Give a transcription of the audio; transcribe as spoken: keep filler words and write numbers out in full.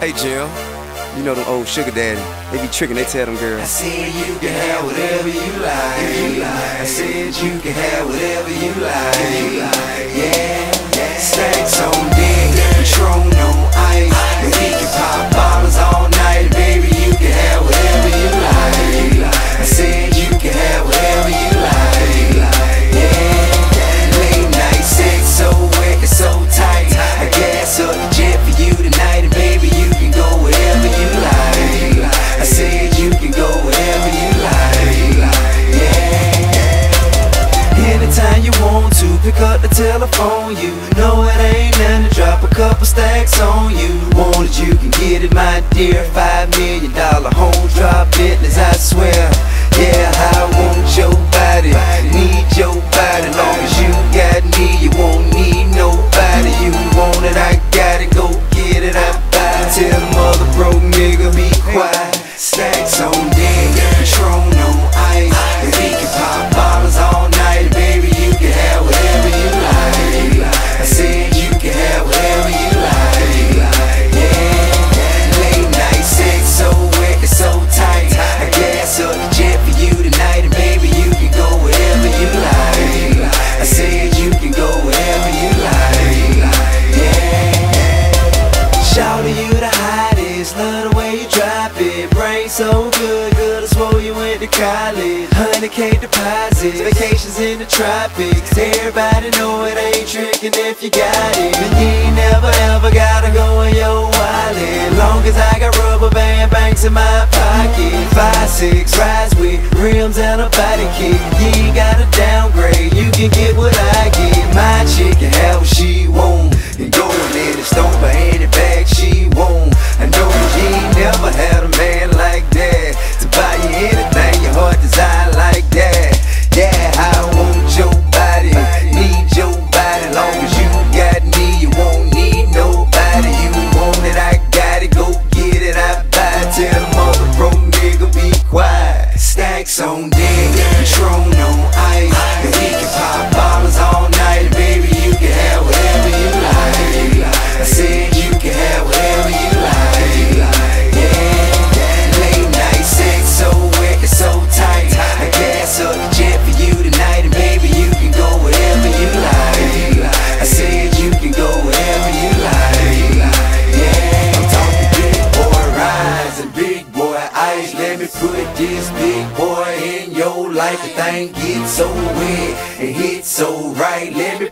Hey Jill, you know them old sugar daddy, they be tricking, they tell them girls, I said you can have whatever you like. I said you can have whatever you like. Yeah, stacks on deck, Patron on ice, and we can pop bottles all night. Baby, you can have whatever you like. I said you can have whatever you like. Yeah, late night sex so wet and so tight. I gas up the jet for you tonight, and baby, you can go wherever you like. I said you can go wherever you like. Yeah. Anytime you want to, pick up the telephone. You know it ain't nothing to drop a couple stacks on you. Want it, you can get it, my dear. Five million dollar home drop business, I swear. Yeah, I want your body, need your body. Long as you got me, you won't need nobody. You want it, I got it, go get it, I buy it. Tell mother broke nigga be quiet. Stacks on deck, Patron on ice, and we can pop bottles all night. Baby, you can have whatever you like. I said you can have whatever you like. Yeah, late night sex so wet and so tight. I gas up the jet for you tonight, and baby, you can go wherever you like. I said you can go wherever you like. Yeah, shout to you the hottest, love the way you drop it. Brain so good, good I swore you went to college. one hundred K deposits, vacations in the tropics. Everybody know it ain't tricking if you got it. And you ain't never ever gotta go in your wallet. Long as I got rubber band banks in my pocket. Five, six, rides with rims and a body kit. You ain't gotta downgrade, you can get what I get. My chick can have what she want, and go and let it stomp her any bag she want. I know you ain't never had a man like that to buy you anything your heart desire like that. Yeah, I want your body, need your body. Long as you got me, you won't need nobody. You want it, I got it, go get it, I buy it. Tell the mother broke nigga be quiet. Stacks on deck, Patron on ice, and we can pop bottles all night. Baby, you can have whatever you like. I said you can have whatever you like. Yeah, late night sex so wet and so tight. I gas up the jet for you tonight, and baby, you can go wherever you like. I said you can go wherever you like. Yeah, I'm talking big boy rides and big boy ice. Let me put this big boy in your life. The thing gets so wet and hit so right. Let me